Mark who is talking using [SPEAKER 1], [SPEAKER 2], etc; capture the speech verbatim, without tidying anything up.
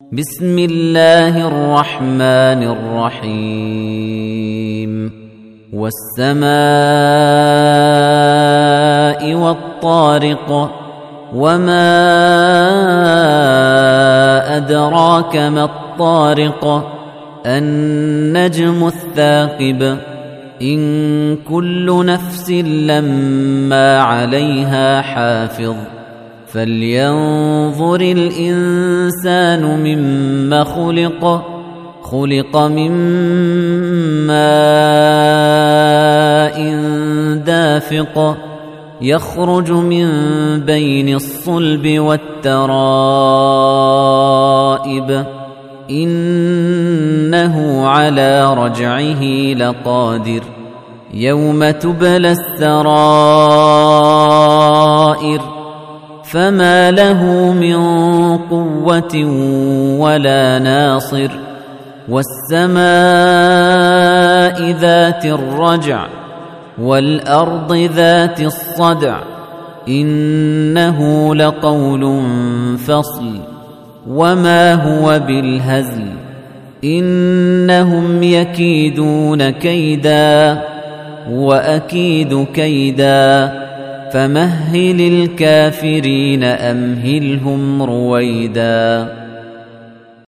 [SPEAKER 1] بسم الله الرحمن الرحيم والسماء والطارق وما أدراك ما الطارق النجم الثاقب إن كل نفس لما عليها حافظ فلينظر الإنسان مما خلق خلق من ماء دافق يخرج من بين الصلب والترائب إنه على رجعه لقادر يوم تبلى السرائر فما له من قوة ولا ناصر والسماء ذات الرجع والأرض ذات الصدع إنه لقول فصل وما هو بالهزل إنهم يكيدون كيدا وأكيد كيدا فمهل الكافرين أمهلهم رويدا.